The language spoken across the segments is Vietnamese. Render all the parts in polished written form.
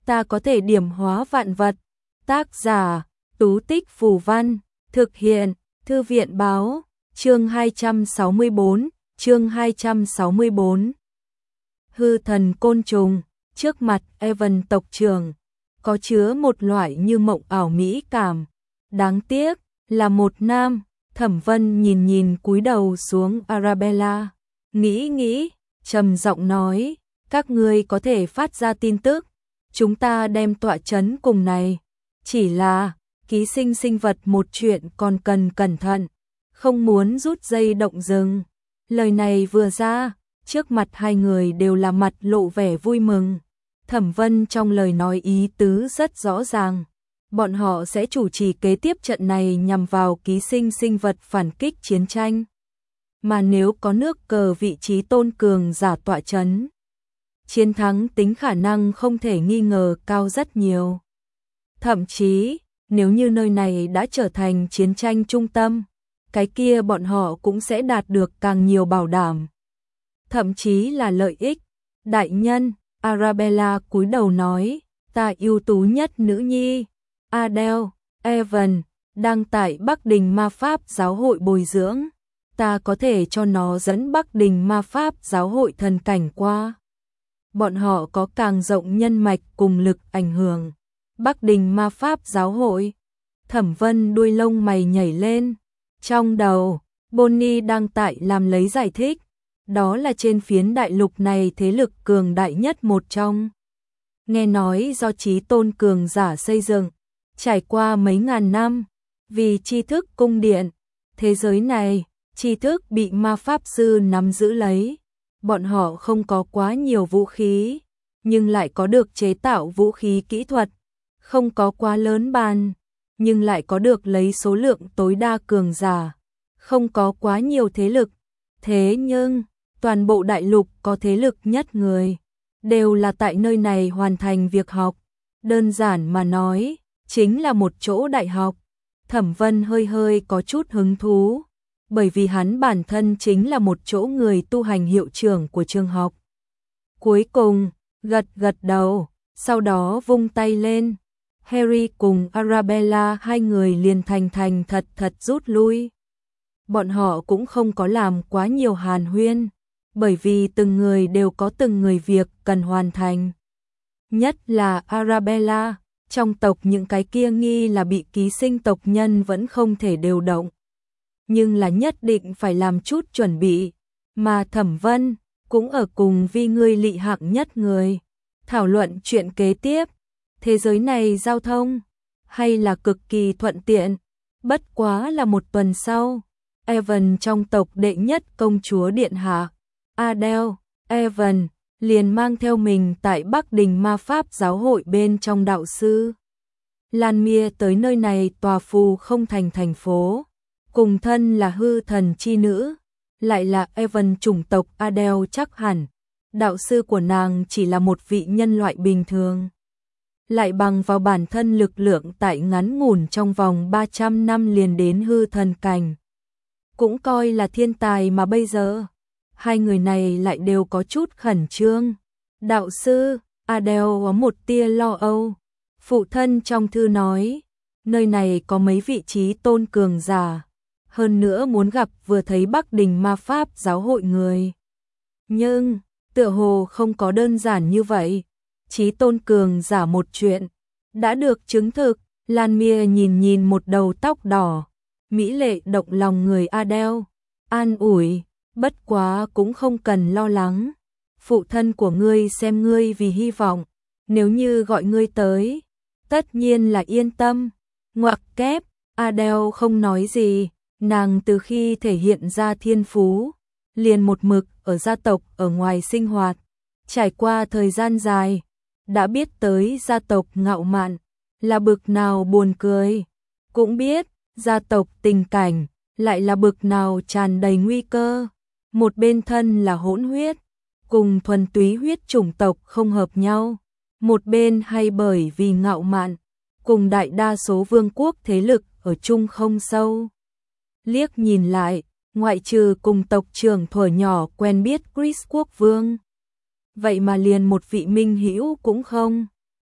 ta có thể điểm hóa vạn vật. Tác giả, Tú Tích Phù Văn, thực hiện, Thư viện Báo, chương 264, chương 264. Hư thần côn trùng, trước mặt Evan tộc trưởng, có chứa một loại như mộng ảo mỹ cảm. Đáng tiếc, là một nam. Thẩm Vân nhìn cúi đầu xuống Arabella, nghĩ, trầm giọng nói, các ngươi có thể phát ra tin tức, chúng ta đem tọa chấn cùng này. Chỉ là, ký sinh sinh vật một chuyện còn cần cẩn thận, không muốn rút dây động rừng. Lời này vừa ra, trước mặt hai người đều là mặt lộ vẻ vui mừng. Thẩm Vân trong lời nói ý tứ rất rõ ràng. Bọn họ sẽ chủ trì kế tiếp trận này nhằm vào ký sinh sinh vật phản kích chiến tranh. Mà nếu có nước cờ vị trí tôn cường giả tọa chấn, chiến thắng tính khả năng không thể nghi ngờ cao rất nhiều. Thậm chí, nếu như nơi này đã trở thành chiến tranh trung tâm, cái kia bọn họ cũng sẽ đạt được càng nhiều bảo đảm. Thậm chí là lợi ích. Đại nhân, Arabella cúi đầu nói, ta ưu tú nhất nữ nhi, Adele, Evan, đang tại Bắc Đình Ma Pháp Giáo hội bồi dưỡng. Ta có thể cho nó dẫn Bắc Đình Ma Pháp Giáo hội thần cảnh qua. Bọn họ có càng rộng nhân mạch cùng lực ảnh hưởng. Bắc Đình Ma Pháp Giáo hội. Thẩm Vân đuôi lông mày nhảy lên. Trong đầu, Bonnie đang tại làm lấy giải thích. Đó là trên phiến đại lục này thế lực cường đại nhất một trong. Nghe nói do chí tôn cường giả xây dựng, trải qua mấy ngàn năm, vì tri thức cung điện, thế giới này, tri thức bị ma pháp sư nắm giữ lấy. Bọn họ không có quá nhiều vũ khí, nhưng lại có được chế tạo vũ khí kỹ thuật, không có quá lớn bàn, nhưng lại có được lấy số lượng tối đa cường giả, không có quá nhiều thế lực. Thế nhưng, toàn bộ đại lục có thế lực nhất người, đều là tại nơi này hoàn thành việc học. Đơn giản mà nói, chính là một chỗ đại học. Thẩm Vân hơi có chút hứng thú, bởi vì hắn bản thân chính là một chỗ người tu hành hiệu trưởng của trường học. Cuối cùng, gật đầu, sau đó vung tay lên. Harry cùng Arabella hai người liền thành thật rút lui. Bọn họ cũng không có làm quá nhiều hàn huyên, bởi vì từng người đều có từng người việc cần hoàn thành. Nhất là Arabella, trong tộc những cái kia nghi là bị ký sinh tộc nhân vẫn không thể điều động. Nhưng là nhất định phải làm chút chuẩn bị, mà Thẩm Vân cũng ở cùng vi ngươi lị hạng nhất người. Thảo luận chuyện kế tiếp, thế giới này giao thông, hay là cực kỳ thuận tiện, bất quá là một tuần sau. Evan trong tộc đệ nhất công chúa điện hạ, Adele, Evan, liền mang theo mình tại Bắc Đình Ma Pháp Giáo hội bên trong đạo sư. Lan Mia tới nơi này tòa phù không thành phố, cùng thân là hư thần chi nữ, lại là Evan chủng tộc Adele chắc hẳn. Đạo sư của nàng chỉ là một vị nhân loại bình thường. Lại bằng vào bản thân lực lượng tại ngắn ngủn trong vòng 300 năm liền đến hư thần cảnh. Cũng coi là thiên tài mà bây giờ. Hai người này lại đều có chút khẩn trương. Đạo sư, Adele có một tia lo âu. Phụ thân trong thư nói, nơi này có mấy vị trí tôn cường giả. Hơn nữa muốn gặp vừa thấy Bắc Đình Ma Pháp Giáo hội người. Nhưng, tựa hồ không có đơn giản như vậy. Chí tôn cường giả một chuyện, đã được chứng thực. Lan Mia nhìn một đầu tóc đỏ, mỹ lệ động lòng người Adele, an ủi, bất quá cũng không cần lo lắng. Phụ thân của ngươi xem ngươi vì hy vọng, nếu như gọi ngươi tới, tất nhiên là yên tâm. Ngoặc kép, Adele không nói gì, nàng từ khi thể hiện ra thiên phú, liền một mực ở gia tộc ở ngoài sinh hoạt, trải qua thời gian dài, đã biết tới gia tộc ngạo mạn là bực nào buồn cười, cũng biết gia tộc tình cảnh lại là bực nào tràn đầy nguy cơ. Một bên thân là hỗn huyết, cùng thuần túy huyết chủng tộc không hợp nhau, một bên hay bởi vì ngạo mạn, cùng đại đa số vương quốc thế lực ở chung không sâu. Liếc nhìn lại, ngoại trừ cùng tộc trưởng thuở nhỏ quen biết Chris quốc vương, vậy mà liền một vị minh hữu cũng không.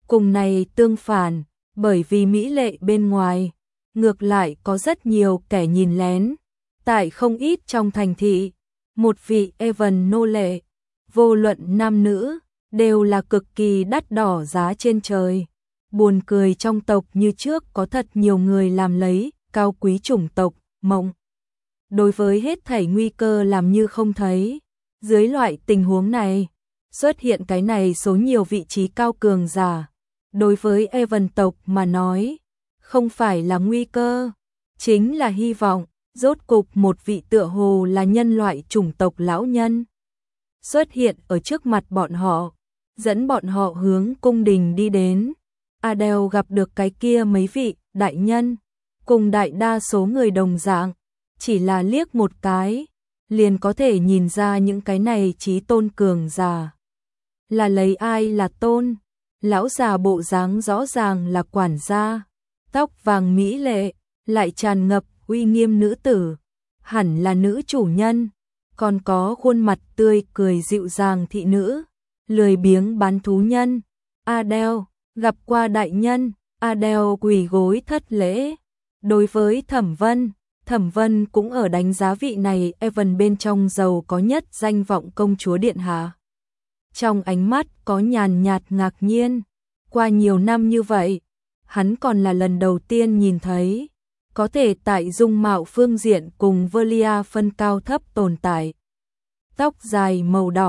Cùng này tương phản, bởi vì mỹ lệ bên ngoài, ngược lại có rất nhiều kẻ nhìn lén. Tại không ít trong thành thị, một vị Evan nô lệ, vô luận nam nữ, đều là cực kỳ đắt đỏ giá trên trời. Buồn cười trong tộc như trước có thật nhiều người làm lấy cao quý chủng tộc, mộng. Đối với hết thảy nguy cơ làm như không thấy. Dưới loại tình huống này, xuất hiện cái này số nhiều vị trí cao cường giả. Đối với Evan tộc mà nói, không phải là nguy cơ, chính là hy vọng. Rốt cục một vị tựa hồ là nhân loại chủng tộc lão nhân xuất hiện ở trước mặt bọn họ, dẫn bọn họ hướng cung đình đi đến. Adele gặp được cái kia mấy vị đại nhân, cùng đại đa số người đồng dạng, chỉ là liếc một cái, liền có thể nhìn ra những cái này chí tôn cường giả. Là lấy ai là tôn? Lão già bộ dáng rõ ràng là quản gia, tóc vàng mỹ lệ, lại tràn ngập uy nghiêm nữ tử, hẳn là nữ chủ nhân, còn có khuôn mặt tươi cười dịu dàng thị nữ, lười biếng bán thú nhân. Adele, gặp qua đại nhân. Adele quỳ gối thất lễ. Đối với Thẩm Vân cũng ở đánh giá vị này Evan bên trong giàu có nhất danh vọng công chúa điện hạ. Trong ánh mắt có nhàn nhạt ngạc nhiên, qua nhiều năm như vậy, hắn còn là lần đầu tiên nhìn thấy có thể tại dung mạo phương diện cùng Velia phân cao thấp tồn tại. Tóc dài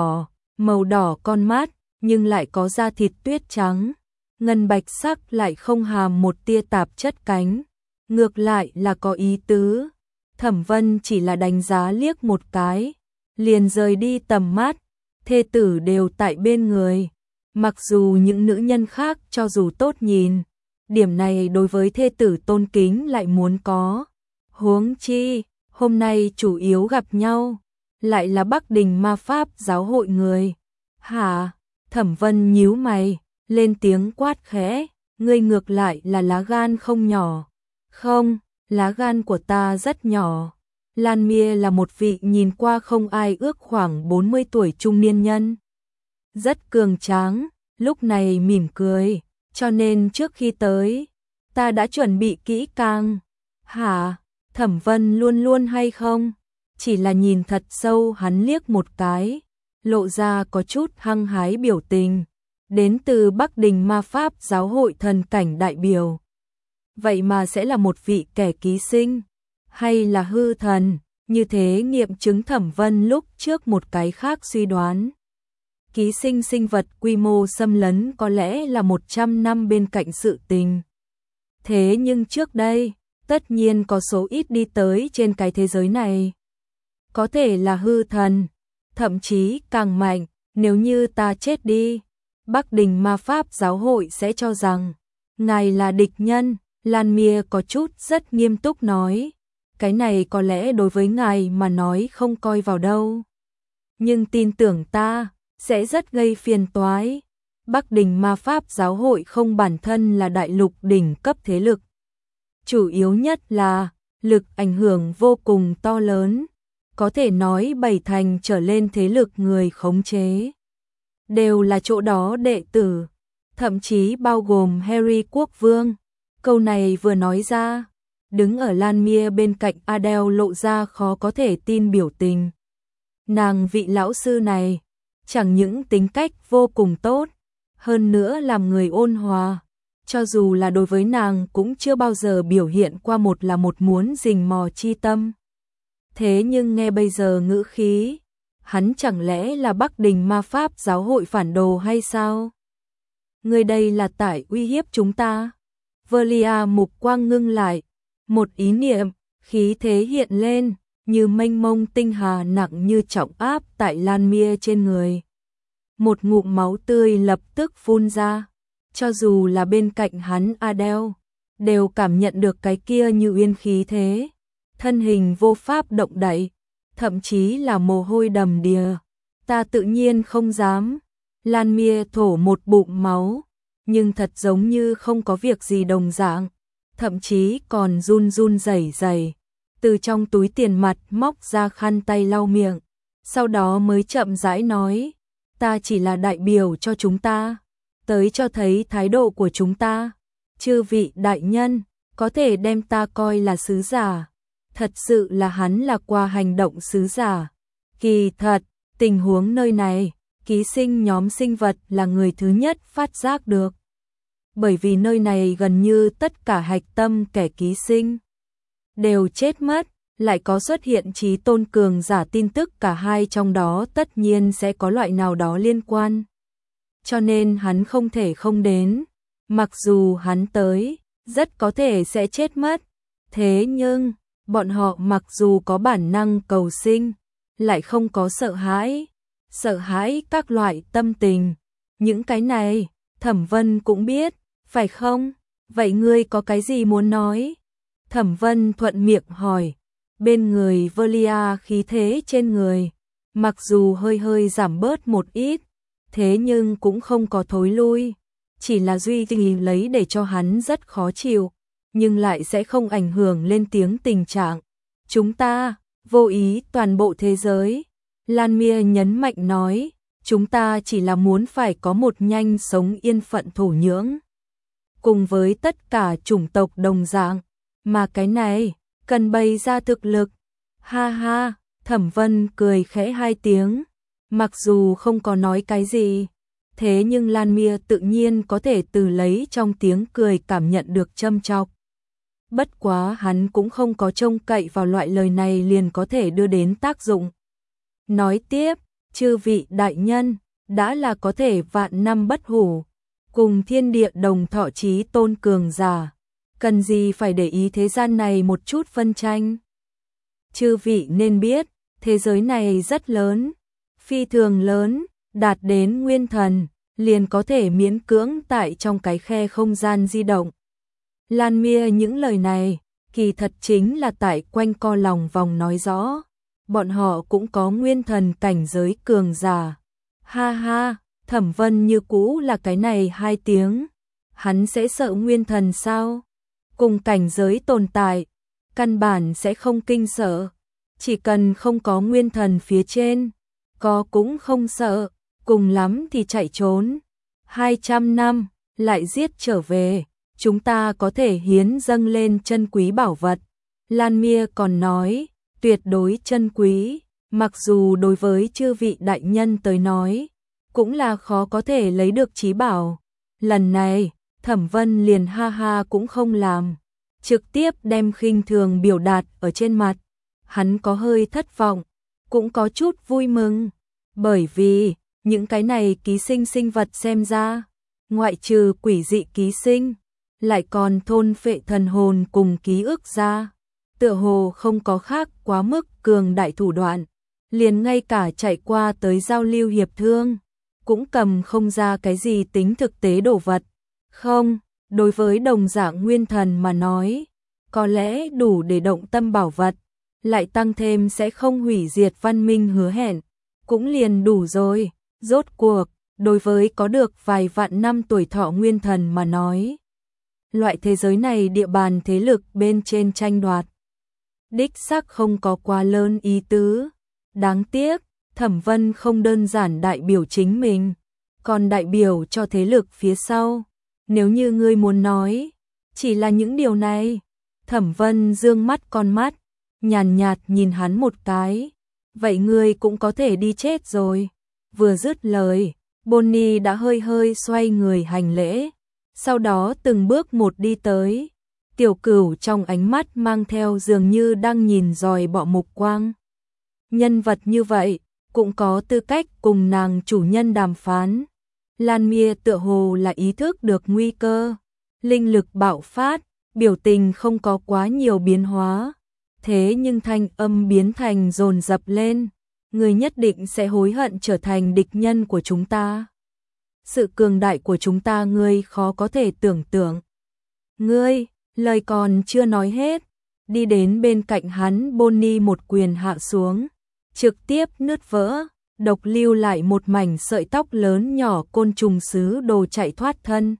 màu đỏ con mắt, nhưng lại có da thịt tuyết trắng, ngân bạch sắc lại không hàm một tia tạp chất cánh, ngược lại là có ý tứ. Thẩm Vân chỉ là đánh giá liếc một cái, liền rời đi tầm mắt, thê tử đều tại bên người. Mặc dù những nữ nhân khác cho dù tốt nhìn, điểm này đối với thê tử tôn kính lại muốn có. Huống chi, hôm nay chủ yếu gặp nhau, lại là Bắc Đình Ma Pháp giáo hội người. Hả? Thẩm Vân nhíu mày, lên tiếng quát khẽ, ngươi ngược lại là lá gan không nhỏ. Không, lá gan của ta rất nhỏ. Lan Mia là một vị nhìn qua không ai ước khoảng 40 tuổi trung niên nhân. Rất cường tráng, lúc này mỉm cười, cho nên trước khi tới, ta đã chuẩn bị kỹ càng. Hả? Thẩm Vân luôn luôn hay không? Chỉ là nhìn thật sâu hắn liếc một cái, lộ ra có chút hăng hái biểu tình, đến từ Bắc Đình Ma Pháp giáo hội thần cảnh đại biểu. Vậy mà sẽ là một vị kẻ ký sinh, hay là hư thần, như thế nghiệm chứng Thẩm Vân lúc trước một cái khác suy đoán. Ký sinh sinh vật quy mô xâm lấn có lẽ là 100 năm bên cạnh sự tình. Thế nhưng trước đây, tất nhiên có số ít đi tới trên cái thế giới này. Có thể là hư thần, thậm chí càng mạnh, nếu như ta chết đi, Bắc Đình Ma Pháp giáo hội sẽ cho rằng ngài là địch nhân. Lan Mia có chút rất nghiêm túc nói, cái này có lẽ đối với ngài mà nói không coi vào đâu, nhưng tin tưởng ta, sẽ rất gây phiền toái. Bắc Đình Ma Pháp giáo hội không bản thân là đại lục đỉnh cấp thế lực, chủ yếu nhất là lực ảnh hưởng vô cùng to lớn, có thể nói 7 thành trở lên thế lực người khống chế đều là chỗ đó đệ tử, thậm chí bao gồm Harry quốc vương. Câu này vừa nói ra, đứng ở Lan Mia bên cạnh Adele lộ ra khó có thể tin biểu tình. Nàng vị lão sư này, chẳng những tính cách vô cùng tốt, hơn nữa làm người ôn hòa, cho dù là đối với nàng cũng chưa bao giờ biểu hiện qua một muốn rình mò chi tâm. Thế nhưng nghe bây giờ ngữ khí, hắn chẳng lẽ là Bắc Đình Ma Pháp giáo hội phản đồ hay sao? Người đây là tại uy hiếp chúng ta. Velia mục quang ngưng lại, một ý niệm, khí thế hiện lên, như mênh mông tinh hà nặng như trọng áp tại Lan Mia trên người. Một ngụm máu tươi lập tức phun ra, cho dù là bên cạnh hắn Adele, đều cảm nhận được cái kia như uyên khí thế, thân hình vô pháp động đậy, thậm chí là mồ hôi đầm đìa. Ta tự nhiên không dám. Lan Mia thổ một bụng máu, nhưng thật giống như không có việc gì đồng dạng, thậm chí còn run run rẩy rẩy, từ trong túi tiền mặt móc ra khăn tay lau miệng, sau đó mới chậm rãi nói, ta chỉ là đại biểu cho chúng ta, tới cho thấy thái độ của chúng ta. Chư vị đại nhân, có thể đem ta coi là sứ giả. Thật sự là hắn là qua hành động sứ giả. Kỳ thật, tình huống nơi này, ký sinh nhóm sinh vật là người thứ nhất phát giác được. Bởi vì nơi này gần như tất cả hạch tâm kẻ ký sinh đều chết mất, lại có xuất hiện chí tôn cường giả tin tức cả hai trong đó tất nhiên sẽ có loại nào đó liên quan. Cho nên hắn không thể không đến, mặc dù hắn tới, rất có thể sẽ chết mất. Thế nhưng, bọn họ mặc dù có bản năng cầu sinh, lại không có sợ hãi các loại tâm tình. Những cái này, Thẩm Vân cũng biết, phải không? Vậy ngươi có cái gì muốn nói? Thẩm Vân thuận miệng hỏi. Bên người Velia khí thế trên người, mặc dù hơi giảm bớt một ít, thế nhưng cũng không có thối lui, chỉ là duy trì lấy để cho hắn rất khó chịu, nhưng lại sẽ không ảnh hưởng lên tiếng tình trạng. Chúng ta, vô ý toàn bộ thế giới. Lan Mia nhấn mạnh nói, chúng ta chỉ là muốn phải có một nhanh sống yên phận thổ nhưỡng. Cùng với tất cả chủng tộc đồng dạng, mà cái này, cần bày ra thực lực. Ha ha, Thẩm Vân cười khẽ hai tiếng, mặc dù không có nói cái gì, thế nhưng Lan Mia tự nhiên có thể từ lấy trong tiếng cười cảm nhận được châm chọc. Bất quá hắn cũng không có trông cậy vào loại lời này liền có thể đưa đến tác dụng. Nói tiếp, chư vị đại nhân, đã là có thể vạn năm bất hủ, cùng thiên địa đồng thọ chí tôn cường giả, cần gì phải để ý thế gian này một chút phân tranh. Chư vị nên biết, thế giới này rất lớn, phi thường lớn, đạt đến nguyên thần, liền có thể miễn cưỡng tại trong cái khe không gian di động. Lan Mia những lời này, kỳ thật chính là tại quanh co lòng vòng nói rõ, bọn họ cũng có nguyên thần cảnh giới cường giả. Ha ha, Thẩm Vân như cũ là cái này hai tiếng, hắn sẽ sợ nguyên thần sao? Cùng cảnh giới tồn tại, căn bản sẽ không kinh sợ, chỉ cần không có nguyên thần phía trên, có cũng không sợ, cùng lắm thì chạy trốn. 200 năm, lại giết trở về, chúng ta có thể hiến dâng lên chân quý bảo vật. Lan Mia còn nói, tuyệt đối chân quý, mặc dù đối với chư vị đại nhân tới nói, cũng là khó có thể lấy được chí bảo. Lần này, Thẩm Vân liền ha ha cũng không làm, trực tiếp đem khinh thường biểu đạt ở trên mặt. Hắn có hơi thất vọng, cũng có chút vui mừng, bởi vì những cái này ký sinh sinh vật xem ra, ngoại trừ quỷ dị ký sinh, lại còn thôn phệ thần hồn cùng ký ức ra, tựa hồ không có khác quá mức cường đại thủ đoạn, liền ngay cả chạy qua tới giao lưu hiệp thương, cũng cầm không ra cái gì tính thực tế đồ vật. Không, đối với đồng dạng nguyên thần mà nói, có lẽ đủ để động tâm bảo vật, lại tăng thêm sẽ không hủy diệt văn minh hứa hẹn, cũng liền đủ rồi. Rốt cuộc, đối với có được vài vạn năm tuổi thọ nguyên thần mà nói, loại thế giới này địa bàn thế lực bên trên tranh đoạt, đích xác không có quá lớn ý tứ. Đáng tiếc, Thẩm Vân không đơn giản đại biểu chính mình, còn đại biểu cho thế lực phía sau. Nếu như ngươi muốn nói, chỉ là những điều này. Thẩm Vân dương mắt con mắt, nhàn nhạt nhìn hắn một cái. Vậy ngươi cũng có thể đi chết rồi. Vừa dứt lời, Bonnie đã hơi xoay người hành lễ, sau đó từng bước một đi tới. Tiểu Cửu trong ánh mắt mang theo dường như đang nhìn dòi bọ mục quang. Nhân vật như vậy, cũng có tư cách cùng nàng chủ nhân đàm phán. Lan Mia tựa hồ là ý thức được nguy cơ, linh lực bạo phát, biểu tình không có quá nhiều biến hóa, thế nhưng thanh âm biến thành dồn dập lên. Người nhất định sẽ hối hận trở thành địch nhân của chúng ta. Sự cường đại của chúng ta ngươi khó có thể tưởng tượng. Ngươi, lời còn chưa nói hết, đi đến bên cạnh hắn, Bonnie một quyền hạ xuống, trực tiếp nứt vỡ, độc lưu lại một mảnh sợi tóc lớn nhỏ côn trùng sứ đồ chạy thoát thân.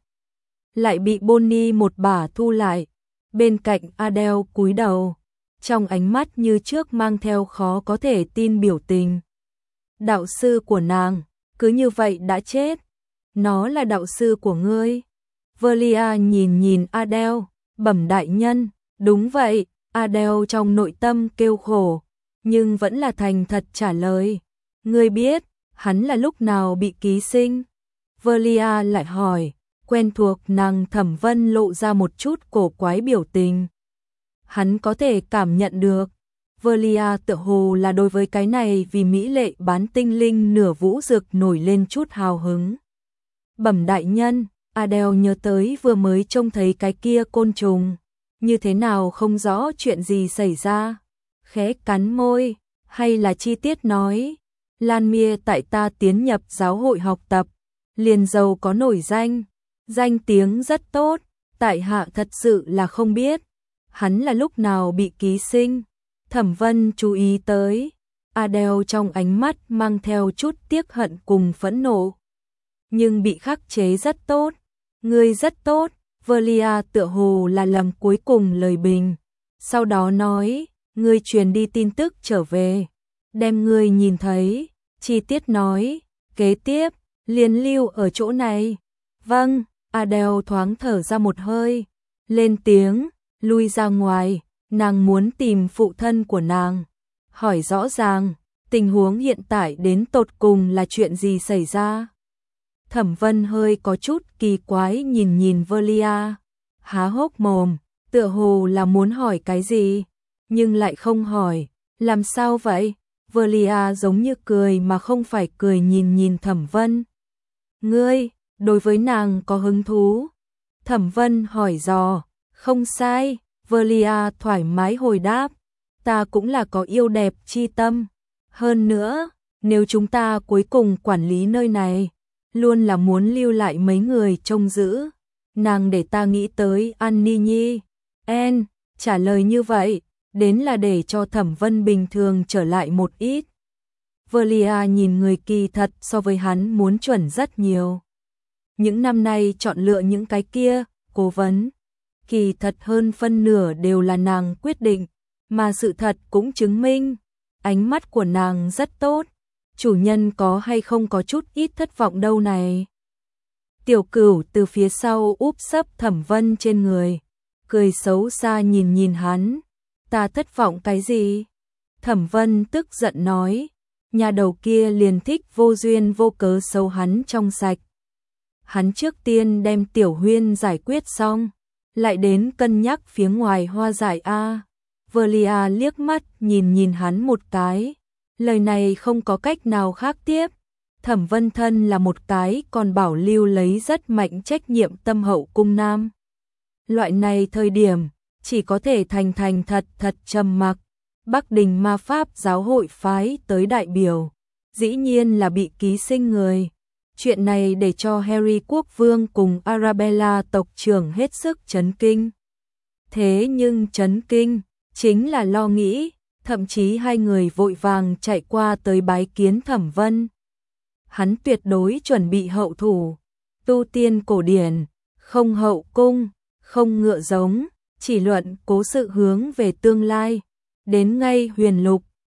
Lại bị Bonnie một bả thu lại, bên cạnh Adele cúi đầu, trong ánh mắt như trước mang theo khó có thể tin biểu tình. Đạo sư của nàng, cứ như vậy đã chết. nó là đạo sư của ngươi. Velia nhìn Adele, bẩm đại nhân, đúng vậy, Adele trong nội tâm kêu khổ, nhưng vẫn là thành thật trả lời. Ngươi biết, hắn là lúc nào bị ký sinh? Velia lại hỏi, quen thuộc nàng Thẩm Vân lộ ra một chút cổ quái biểu tình. Hắn có thể cảm nhận được. Velia tựa hồ là đối với cái này vì mỹ lệ bán tinh linh nửa vũ dực nổi lên chút hào hứng. Bẩm đại nhân, Adele nhớ tới vừa mới trông thấy cái kia côn trùng. Như thế nào không rõ chuyện gì xảy ra. Khẽ cắn môi, hay là chi tiết nói. Lan Mia tại ta tiến nhập giáo hội học tập, liền giàu có nổi danh. Danh tiếng rất tốt, tại hạ thật sự là không biết. Hắn là lúc nào bị ký sinh. Thẩm Vân chú ý tới. Adele trong ánh mắt mang theo chút tiếc hận cùng phẫn nộ. Nhưng bị khắc chế rất tốt. Ngươi rất tốt. Velia tựa hồ là lầm cuối cùng lời bình. Sau đó nói, ngươi truyền đi tin tức trở về. Đem ngươi nhìn thấy. Chi tiết nói, kế tiếp, liền lưu ở chỗ này. Vâng, Adele thoáng thở ra một hơi. Lên tiếng, lui ra ngoài. Nàng muốn tìm phụ thân của nàng. Hỏi rõ ràng, tình huống hiện tại đến tột cùng là chuyện gì xảy ra? Thẩm Vân hơi có chút kỳ quái nhìn Velia. Há hốc mồm, tựa hồ là muốn hỏi cái gì, nhưng lại không hỏi. Làm sao vậy? Velia giống như cười mà không phải cười nhìn Thẩm Vân. Ngươi, đối với nàng có hứng thú? Thẩm Vân hỏi dò. Không sai. Velia thoải mái hồi đáp, ta cũng là có yêu đẹp chi tâm. Hơn nữa, nếu chúng ta cuối cùng quản lý nơi này, luôn là muốn lưu lại mấy người trông giữ. Nàng để ta nghĩ tới Annie Nhi. En, trả lời như vậy, đến là để cho Thẩm Vân bình thường trở lại một ít. Velia nhìn người kỳ thật so với hắn muốn chuẩn rất nhiều. Những năm nay chọn lựa những cái kia, cố vấn. Kỳ thật hơn phân nửa đều là nàng quyết định, mà sự thật cũng chứng minh, ánh mắt của nàng rất tốt, chủ nhân có hay không có chút ít thất vọng đâu này. Tiểu Cửu từ phía sau úp sấp Thẩm Vân trên người, cười xấu xa nhìn hắn, ta thất vọng cái gì? Thẩm Vân tức giận nói, nhà đầu kia liền thích vô duyên vô cớ xấu hắn trong sạch. Hắn trước tiên đem Tiểu Huyên giải quyết xong, lại đến cân nhắc phía ngoài hoa giải a. Velia liếc mắt nhìn hắn một cái. Lời này không có cách nào khác tiếp. Thẩm Vân thân là một cái còn bảo lưu lấy rất mạnh trách nhiệm tâm hậu cung nam. Loại này thời điểm, chỉ có thể thành thật trầm mặc. Bắc Đình Ma Pháp giáo hội phái tới đại biểu. Dĩ nhiên là bị ký sinh người. Chuyện này để cho Harry Quốc Vương cùng Arabella tộc trưởng hết sức chấn kinh. Thế nhưng chấn kinh, chính là lo nghĩ, thậm chí hai người vội vàng chạy qua tới bái kiến Thẩm Vân. Hắn tuyệt đối chuẩn bị hậu thủ, tu tiên cổ điển, không hậu cung, không ngựa giống, chỉ luận cố sự hướng về tương lai. Đến ngay huyền lục,